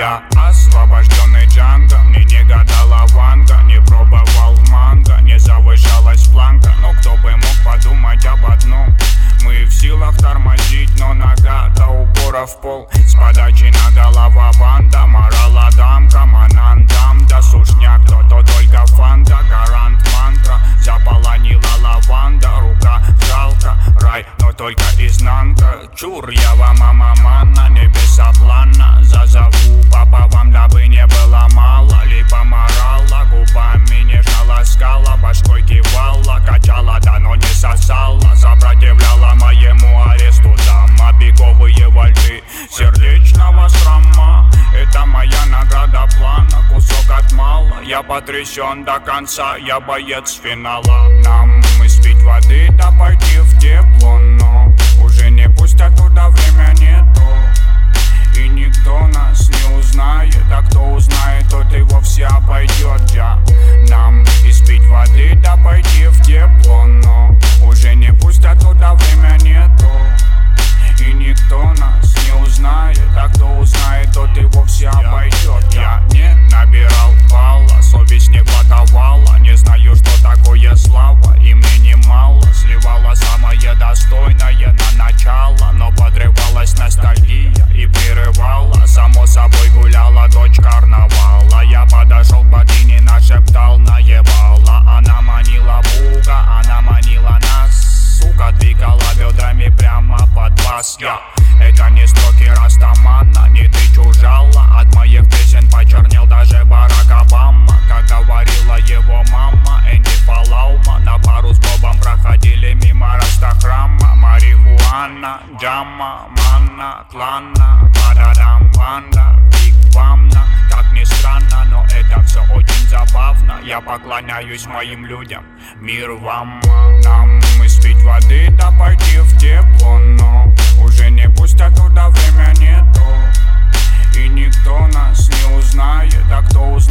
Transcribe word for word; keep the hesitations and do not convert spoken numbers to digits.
Я освобожденный Джанго, мне не гадала Ванга, не пробовал манго, не завышалась планка. Но кто бы мог подумать об одном: мы в силах тормозить, но нога до упора в пол. С подачи на голова банда, морала дамка, манандам, да сушняк, то то только фанта, гарант мантра. Заполонила лаванда, рука жалко, рай, но только изнанка. Чур, я вам мама манна, небеса плана. Зазову папа вам, дабы не было мало. Липа морала, губами нежно ласкала, башкой кивала, качала, да но не сосала. Сопротивляла моему аресту дама, беговые вальты сердечного срама. Это моя награда плана, кусок от мала. Я потрясен до конца, я боец финала. Нам испить воды, да пойти в тепло, но уже не пустят туда, время нету. И никто нас не узнает, а кто узнает, тот и вовсе обойдет. Я. Нам испить воды, да пойти в тепло, но уже не пустят туда, время нету. И никто нас не узнает, а кто узнает, тот и вовсе обойдет. Я не набирал балла, совесть не подавала. Не знаю, что такое слава, и мне немало. Сливала самое достойное на начало, но подрывалась ностальгия и прерывала. Само собой гуляла дочь карнавала. Я подошел к богине, нашептал, наебала. Она манила Буга, она манила нас, сука, двигала бедрами прямо под бас. Я. Это не строки Растамана, не ты чужала. От моих песен почернел даже Барак Обама. Как говорила его мама, Энди Фалаума. На пару с Бобом проходили мимо Растахрама. Марихуана, джама, манна, клана, пададам, банда, биг вамна. Как ни странно, но это все очень забавно. Я поклоняюсь моим людям, мир вам. Нам испить воды, да пойти в тепло, но уже не пустят туда, время нету. И никто нас не узнает, а кто узнает,